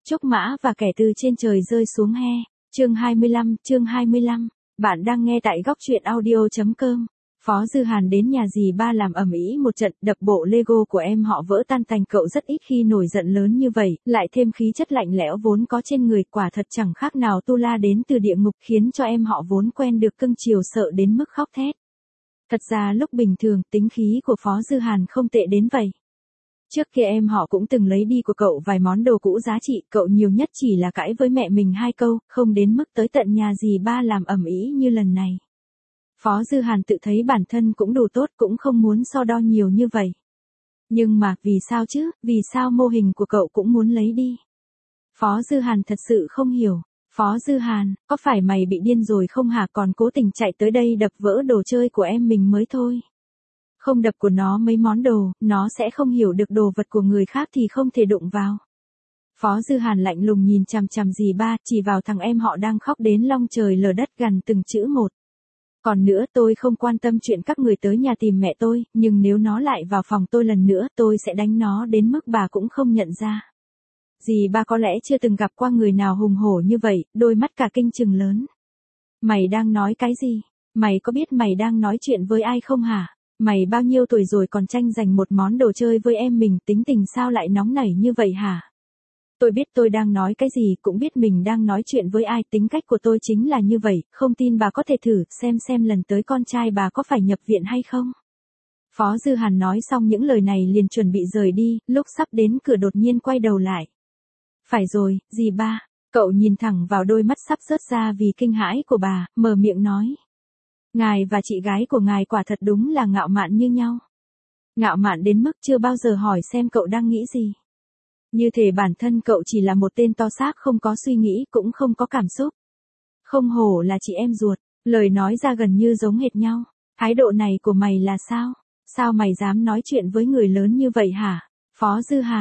Trúc mã và kẻ từ trên trời rơi xuống he. Chương 25. Bạn đang nghe tại góc truyện audio.com. Phó Dư Hàn đến nhà dì ba làm ầm ĩ một trận, đập bộ Lego của em họ vỡ tan tành. Cậu rất ít khi nổi giận lớn như vậy, lại thêm khí chất lạnh lẽo vốn có trên người, quả thật chẳng khác nào tu la đến từ địa ngục, khiến cho em họ vốn quen được cưng chiều sợ đến mức khóc thét. Thật ra lúc bình thường, tính khí của Phó Dư Hàn không tệ đến vậy. Trước kia em họ cũng từng lấy đi của cậu vài món đồ cũ giá trị, cậu nhiều nhất chỉ là cãi với mẹ mình 2 câu, không đến mức tới tận nhà dì ba làm ầm ĩ như lần này. Phó Dư Hàn tự thấy bản thân cũng đủ tốt, cũng không muốn so đo nhiều như vậy. Nhưng mà, vì sao chứ, vì sao mô hình của cậu cũng muốn lấy đi? Phó Dư Hàn thật sự không hiểu. Phó Dư Hàn, có phải mày bị điên rồi không hả, còn cố tình chạy tới đây đập vỡ đồ chơi của em mình mới thôi. Không đập của nó mấy món đồ, nó sẽ không hiểu được đồ vật của người khác thì không thể đụng vào. Phó Dư Hàn lạnh lùng nhìn chằm chằm dì ba, chỉ vào thằng em họ đang khóc đến long trời lở đất gần từng chữ một. Còn nữa, tôi không quan tâm chuyện các người tới nhà tìm mẹ tôi, nhưng nếu nó lại vào phòng tôi lần nữa, tôi sẽ đánh nó đến mức bà cũng không nhận ra. Dì ba có lẽ chưa từng gặp qua người nào hùng hổ như vậy, đôi mắt cả kinh trừng lớn. Mày đang nói cái gì? Mày có biết mày đang nói chuyện với ai không hả? Mày bao nhiêu tuổi rồi còn tranh giành một món đồ chơi với em mình, tính tình sao lại nóng nảy như vậy hả? Tôi biết tôi đang nói cái gì, cũng biết mình đang nói chuyện với ai, tính cách của tôi chính là như vậy, không tin bà có thể thử, xem lần tới con trai bà có phải nhập viện hay không. Phó Dư Hàn nói xong những lời này liền chuẩn bị rời đi, lúc sắp đến cửa đột nhiên quay đầu lại. Phải rồi, dì ba, cậu nhìn thẳng vào đôi mắt sắp rớt ra vì kinh hãi của bà, mở miệng nói. Ngài và chị gái của ngài quả thật đúng là ngạo mạn như nhau. Ngạo mạn đến mức chưa bao giờ hỏi xem cậu đang nghĩ gì. Như thể bản thân cậu chỉ là một tên to xác không có suy nghĩ cũng không có cảm xúc. Không hổ là chị em ruột, lời nói ra gần như giống hệt nhau. Thái độ này của mày là sao? Sao mày dám nói chuyện với người lớn như vậy hả? Phó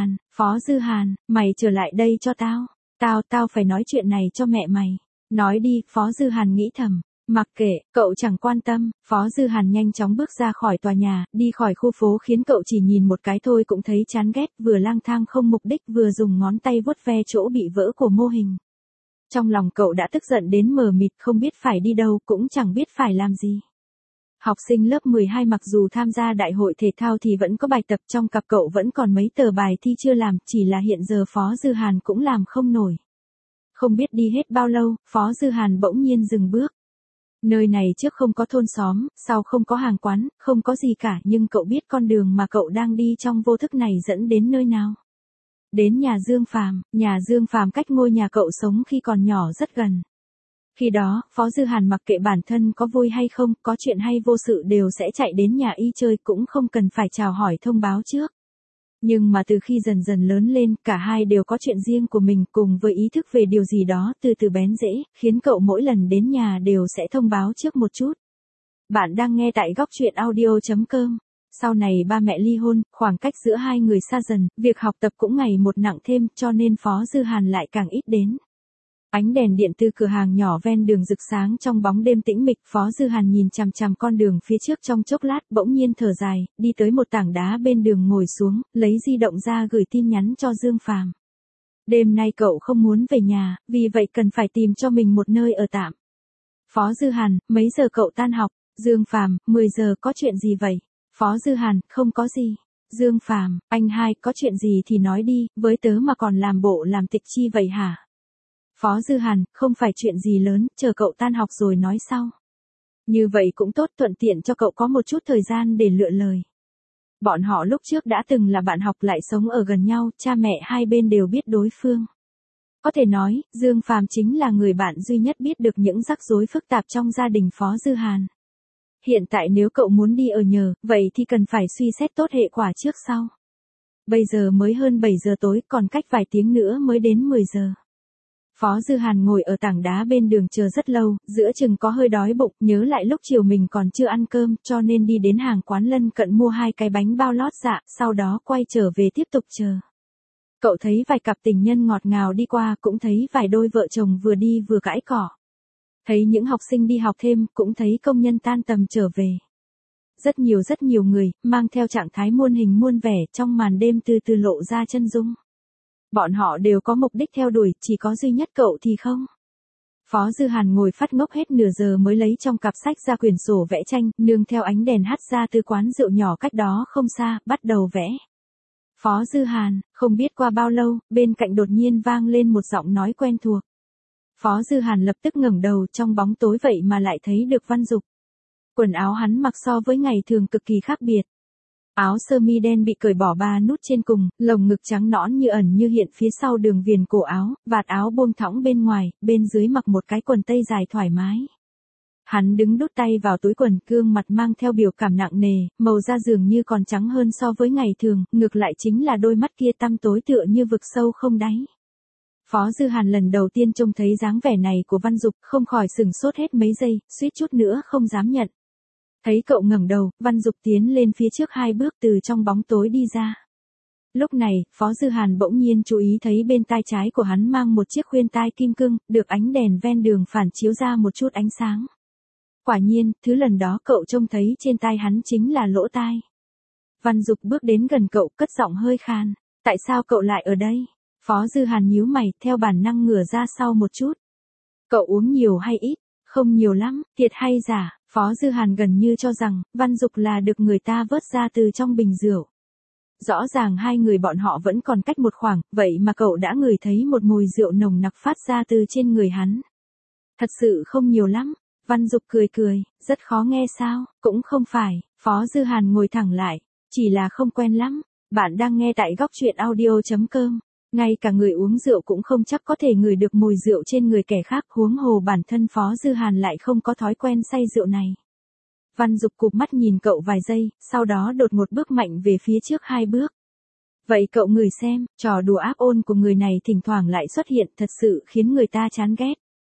Dư Hàn, mày trở lại đây cho tao. Tao phải nói chuyện này cho mẹ mày. Nói đi, Phó Dư Hàn nghĩ thầm. Mặc kệ, cậu chẳng quan tâm, Phó Dư Hàn nhanh chóng bước ra khỏi tòa nhà, đi khỏi khu phố khiến cậu chỉ nhìn một cái thôi cũng thấy chán ghét, vừa lang thang không mục đích vừa dùng ngón tay vuốt ve chỗ bị vỡ của mô hình. Trong lòng cậu đã tức giận đến mờ mịt, không biết phải đi đâu, cũng chẳng biết phải làm gì. Học sinh lớp 12 mặc dù tham gia đại hội thể thao thì vẫn có bài tập, trong cặp cậu vẫn còn mấy tờ bài thi chưa làm, chỉ là hiện giờ Phó Dư Hàn cũng làm không nổi. Không biết đi hết bao lâu, Phó Dư Hàn bỗng nhiên dừng bước. Nơi này trước không có thôn xóm, sau không có hàng quán, không có gì cả, nhưng cậu biết con đường mà cậu đang đi trong vô thức này dẫn đến nơi nào. Đến nhà Dương Phàm cách ngôi nhà cậu sống khi còn nhỏ rất gần. Khi đó, Phó Dư Hàn mặc kệ bản thân có vui hay không, có chuyện hay vô sự đều sẽ chạy đến nhà y chơi, cũng không cần phải chào hỏi thông báo trước. Nhưng mà từ khi dần dần lớn lên, cả hai đều có chuyện riêng của mình, cùng với ý thức về điều gì đó từ từ bén rễ, khiến cậu mỗi lần đến nhà đều sẽ thông báo trước một chút. Bạn đang nghe tại góc truyện audio.com. Sau này ba mẹ ly hôn, khoảng cách giữa hai người xa dần, việc học tập cũng ngày một nặng thêm, cho nên Phó Dư Hàn lại càng ít đến. Ánh đèn điện từ cửa hàng nhỏ ven đường rực sáng trong bóng đêm tĩnh mịch, Phó Dư Hàn nhìn chằm chằm con đường phía trước trong chốc lát, bỗng nhiên thở dài, đi tới một tảng đá bên đường ngồi xuống, lấy di động ra gửi tin nhắn cho Dương Phàm. Đêm nay cậu không muốn về nhà, vì vậy cần phải tìm cho mình một nơi ở tạm. Phó Dư Hàn, mấy giờ cậu tan học? Dương Phàm, 10 giờ, có chuyện gì vậy? Phó Dư Hàn, không có gì. Dương Phàm, anh hai, có chuyện gì thì nói đi, với tớ mà còn làm bộ làm tịch chi vậy hả? Phó Dư Hàn, không phải chuyện gì lớn, chờ cậu tan học rồi nói sau. Như vậy cũng tốt, thuận tiện cho cậu có một chút thời gian để lựa lời. Bọn họ lúc trước đã từng là bạn học, lại sống ở gần nhau, cha mẹ hai bên đều biết đối phương. Có thể nói, Dương Phàm chính là người bạn duy nhất biết được những rắc rối phức tạp trong gia đình Phó Dư Hàn. Hiện tại nếu cậu muốn đi ở nhờ, vậy thì cần phải suy xét tốt hệ quả trước sau. Bây giờ mới hơn 7 giờ tối, còn cách vài tiếng nữa mới đến 10 giờ. Phó Dư Hàn ngồi ở tảng đá bên đường chờ rất lâu, giữa chừng có hơi đói bụng, nhớ lại lúc chiều mình còn chưa ăn cơm, cho nên đi đến hàng quán lân cận mua 2 cái bánh bao lót dạ, sau đó quay trở về tiếp tục chờ. Cậu thấy vài cặp tình nhân ngọt ngào đi qua, cũng thấy vài đôi vợ chồng vừa đi vừa cãi cỏ. Thấy những học sinh đi học thêm, cũng thấy công nhân tan tầm trở về. Rất nhiều người, mang theo trạng thái muôn hình muôn vẻ, trong màn đêm từ từ lộ ra chân dung. Bọn họ đều có mục đích theo đuổi, chỉ có duy nhất cậu thì không. Phó Dư Hàn ngồi phát ngốc hết nửa giờ mới lấy trong cặp sách ra quyển sổ vẽ tranh, nương theo ánh đèn hắt ra từ quán rượu nhỏ cách đó không xa, bắt đầu vẽ. Phó Dư Hàn, không biết qua bao lâu, bên cạnh đột nhiên vang lên một giọng nói quen thuộc. Phó Dư Hàn lập tức ngẩng đầu, trong bóng tối vậy mà lại thấy được Văn Dục. Quần áo hắn mặc so với ngày thường cực kỳ khác biệt. Áo sơ mi đen bị cởi bỏ 3 nút trên cùng, lồng ngực trắng nõn như ẩn như hiện phía sau đường viền cổ áo, vạt áo buông thõng bên ngoài, bên dưới mặc một cái quần tây dài thoải mái. Hắn đứng đút tay vào túi quần, gương mặt mang theo biểu cảm nặng nề, màu da dường như còn trắng hơn so với ngày thường, ngược lại chính là đôi mắt kia tăm tối tựa như vực sâu không đáy. Phó Dư Hàn lần đầu tiên trông thấy dáng vẻ này của Văn Dục, không khỏi sừng sốt hết mấy giây, suýt chút nữa không dám nhận. Thấy cậu ngẩng đầu, Văn Dục tiến lên phía trước 2 bước từ trong bóng tối đi ra. Lúc này, Phó Dư Hàn bỗng nhiên chú ý thấy bên tai trái của hắn mang một chiếc khuyên tai kim cương, được ánh đèn ven đường phản chiếu ra một chút ánh sáng. Quả nhiên, thứ lần đó cậu trông thấy trên tai hắn chính là lỗ tai. Văn Dục bước đến gần cậu, cất giọng hơi khan. Tại sao cậu lại ở đây? Phó Dư Hàn nhíu mày, theo bản năng ngửa ra sau một chút. Cậu uống nhiều hay ít? Không nhiều lắm, thiệt hay giả? Phó Dư Hàn gần như cho rằng, Văn Dục là được người ta vớt ra từ trong bình rượu. Rõ ràng hai người bọn họ vẫn còn cách một khoảng, vậy mà cậu đã ngửi thấy một mùi rượu nồng nặc phát ra từ trên người hắn. Thật sự không nhiều lắm. Văn Dục cười cười, rất khó nghe sao? Cũng không phải. Phó Dư Hàn ngồi thẳng lại, chỉ là không quen lắm. Bạn đang nghe tại góc truyện audio.com. Ngay cả người uống rượu cũng không chắc có thể ngửi được mùi rượu trên người kẻ khác, huống hồ bản thân Phó Dư Hàn lại không có thói quen say rượu này. Văn Dục cụp mắt nhìn cậu vài giây, sau đó đột một bước mạnh về phía trước 2 bước. Vậy cậu ngửi xem, trò đùa ác ôn của người này thỉnh thoảng lại xuất hiện, thật sự khiến người ta chán ghét.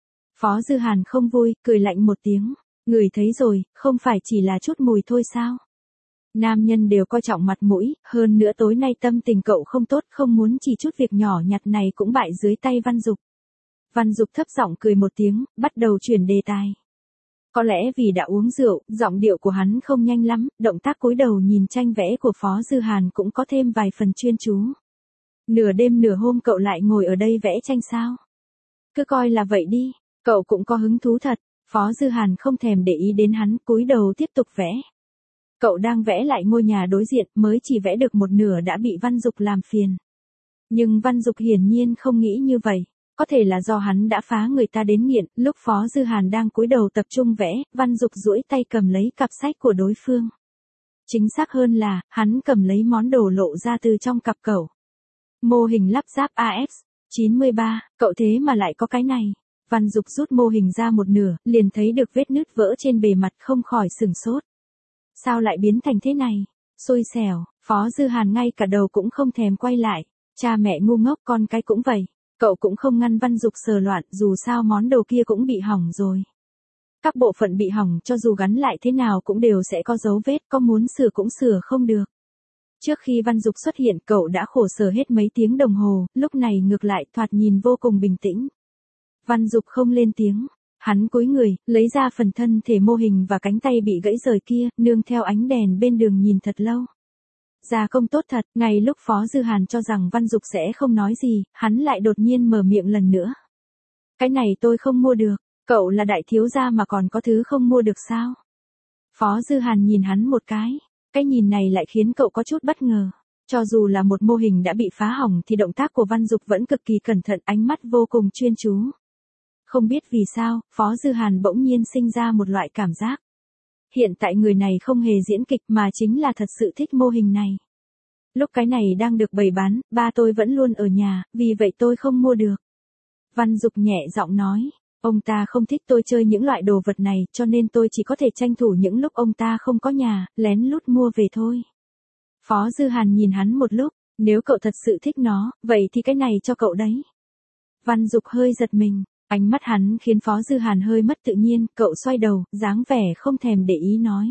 Phó Dư Hàn không vui, cười lạnh một tiếng. Ngửi thấy rồi, không phải chỉ là chút mùi thôi sao? Nam nhân đều coi trọng mặt mũi, hơn nữa tối nay tâm tình cậu không tốt, không muốn chỉ chút việc nhỏ nhặt này cũng bại dưới tay Văn Dục. Văn Dục thấp giọng cười một tiếng, bắt đầu chuyển đề tài. Có lẽ vì đã uống rượu, giọng điệu của hắn không nhanh lắm, động tác cúi đầu nhìn tranh vẽ của Phó Dư Hàn cũng có thêm vài phần chuyên chú. Nửa đêm nửa hôm cậu lại ngồi ở đây vẽ tranh sao? Cứ coi là vậy đi, cậu cũng có hứng thú thật. Phó Dư Hàn không thèm để ý đến hắn, cúi đầu tiếp tục vẽ. Cậu đang vẽ lại ngôi nhà đối diện, mới chỉ vẽ được một nửa đã bị Văn Dục làm phiền. Nhưng Văn Dục hiển nhiên không nghĩ như vậy. Có thể là do hắn đã phá người ta đến nghiện, lúc Phó Dư Hàn đang cúi đầu tập trung vẽ, Văn Dục duỗi tay cầm lấy cặp sách của đối phương. Chính xác hơn là, hắn cầm lấy món đồ lộ ra từ trong cặp cậu. Mô hình lắp ráp AX93, cậu thế mà lại có cái này. Văn Dục rút mô hình ra một nửa, liền thấy được vết nứt vỡ trên bề mặt, không khỏi sửng sốt. Sao lại biến thành thế này? Xui xẻo, Phó Dư Hàn ngay cả đầu cũng không thèm quay lại. Cha mẹ ngu ngốc, con cái cũng vậy. Cậu cũng không ngăn Văn Dục sờ loạn, dù sao món đồ kia cũng bị hỏng rồi. Các bộ phận bị hỏng cho dù gắn lại thế nào cũng đều sẽ có dấu vết, có muốn sửa cũng sửa không được. Trước khi Văn Dục xuất hiện cậu đã khổ sở hết mấy tiếng đồng hồ, lúc này ngược lại thoạt nhìn vô cùng bình tĩnh. Văn Dục không lên tiếng. Hắn cúi người, lấy ra phần thân thể mô hình và cánh tay bị gãy rời kia, nương theo ánh đèn bên đường nhìn thật lâu. Gia công tốt thật, ngay lúc Phó Dư Hàn cho rằng Văn Dục sẽ không nói gì, hắn lại đột nhiên mở miệng lần nữa. Cái này tôi không mua được, cậu là đại thiếu gia mà còn có thứ không mua được sao? Phó Dư Hàn nhìn hắn một cái nhìn này lại khiến cậu có chút bất ngờ. Cho dù là một mô hình đã bị phá hỏng thì động tác của Văn Dục vẫn cực kỳ cẩn thận, ánh mắt vô cùng chuyên chú. Không biết vì sao, Phó Dư Hàn bỗng nhiên sinh ra một loại cảm giác. Hiện tại người này không hề diễn kịch mà chính là thật sự thích mô hình này. Lúc cái này đang được bày bán, ba tôi vẫn luôn ở nhà, vì vậy tôi không mua được. Văn Dục nhẹ giọng nói, ông ta không thích tôi chơi những loại đồ vật này, cho nên tôi chỉ có thể tranh thủ những lúc ông ta không có nhà, lén lút mua về thôi. Phó Dư Hàn nhìn hắn một lúc, nếu cậu thật sự thích nó, vậy thì cái này cho cậu đấy. Văn Dục hơi giật mình. Ánh mắt hắn khiến Phó Dư Hàn hơi mất tự nhiên, cậu xoay đầu, dáng vẻ không thèm để ý nói.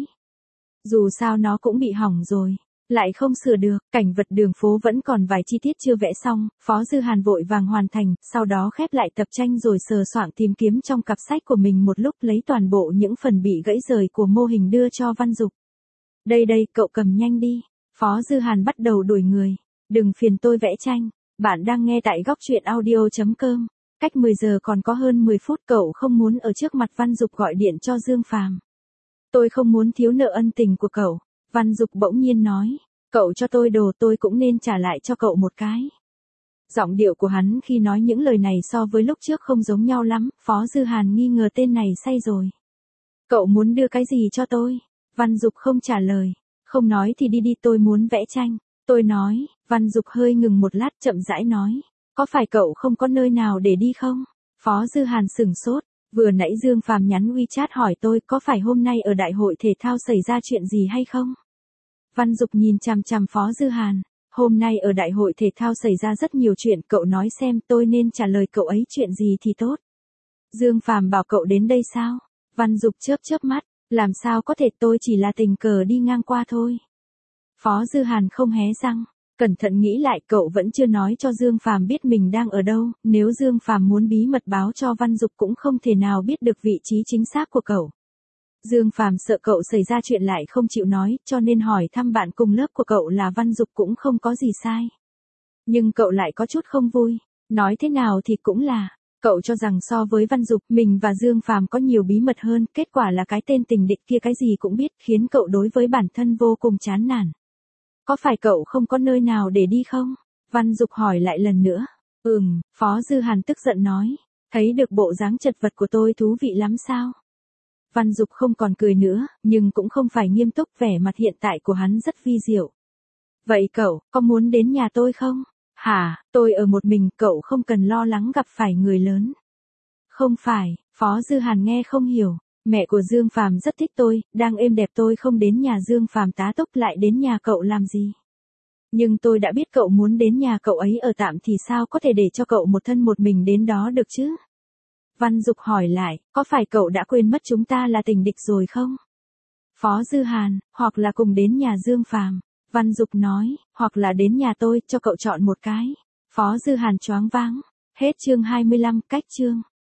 Dù sao nó cũng bị hỏng rồi, lại không sửa được, cảnh vật đường phố vẫn còn vài chi tiết chưa vẽ xong, Phó Dư Hàn vội vàng hoàn thành, sau đó khép lại tập tranh rồi sờ soạng tìm kiếm trong cặp sách của mình một lúc, lấy toàn bộ những phần bị gãy rời của mô hình đưa cho Văn Dục. Đây, cậu cầm nhanh đi. Phó Dư Hàn bắt đầu đuổi người. Đừng phiền tôi vẽ tranh. Bạn đang nghe tại góc chuyện audio.com. Cách 10 giờ còn có hơn 10 phút, cậu không muốn ở trước mặt Văn Dục gọi điện cho Dương Phàm. Tôi không muốn thiếu nợ ân tình của cậu. Văn Dục bỗng nhiên nói. Cậu cho tôi đồ tôi cũng nên trả lại cho cậu một cái. Giọng điệu của hắn khi nói những lời này so với lúc trước không giống nhau lắm. Phó Dư Hàn nghi ngờ tên này say rồi. Cậu muốn đưa cái gì cho tôi? Văn Dục không trả lời. Không nói thì đi đi, tôi muốn vẽ tranh. Tôi nói. Văn Dục hơi ngừng một lát chậm rãi nói. Có phải cậu không có nơi nào để đi không? Phó Dư Hàn sửng sốt. Vừa nãy Dương Phàm nhắn WeChat hỏi tôi có phải hôm nay ở đại hội thể thao xảy ra chuyện gì hay không? Văn Dục nhìn chằm chằm Phó Dư Hàn. Hôm nay ở đại hội thể thao xảy ra rất nhiều chuyện, cậu nói xem tôi nên trả lời cậu ấy chuyện gì thì tốt. Dương Phàm bảo cậu đến đây sao? Văn Dục chớp chớp mắt. Làm sao có thể, tôi chỉ là tình cờ đi ngang qua thôi. Phó Dư Hàn không hé răng. Cẩn thận nghĩ lại, cậu vẫn chưa nói cho Dương Phàm biết mình đang ở đâu, nếu Dương Phàm muốn bí mật báo cho Văn Dục cũng không thể nào biết được vị trí chính xác của cậu. Dương Phàm sợ cậu xảy ra chuyện lại không chịu nói, cho nên hỏi thăm bạn cùng lớp của cậu là Văn Dục cũng không có gì sai. Nhưng cậu lại có chút không vui, nói thế nào thì cũng là, cậu cho rằng so với Văn Dục, mình và Dương Phàm có nhiều bí mật hơn, kết quả là cái tên tình địch kia cái gì cũng biết, khiến cậu đối với bản thân vô cùng chán nản. Có phải cậu không có nơi nào để đi không? Văn Dục hỏi lại lần nữa. Phó Dư Hàn tức giận nói. Thấy được bộ dáng chật vật của tôi thú vị lắm sao? Văn Dục không còn cười nữa, nhưng cũng không phải nghiêm túc, vẻ mặt hiện tại của hắn rất vi diệu. Vậy cậu, có muốn đến nhà tôi không? Hả, tôi ở một mình, cậu không cần lo lắng gặp phải người lớn. Không phải, Phó Dư Hàn nghe không hiểu. Mẹ của Dương Phàm rất thích tôi, đang êm đẹp tôi không đến nhà Dương Phàm tá túc lại đến nhà cậu làm gì? Nhưng tôi đã biết cậu muốn đến nhà cậu ấy ở tạm thì sao có thể để cho cậu một thân một mình đến đó được chứ? Văn Dục hỏi lại, có phải cậu đã quên mất chúng ta là tình địch rồi không? Phó Dư Hàn, hoặc là cùng đến nhà Dương Phàm. Văn Dục nói, hoặc là đến nhà tôi, cho cậu chọn một cái. Phó Dư Hàn choáng váng. Hết chương 25, cách chương.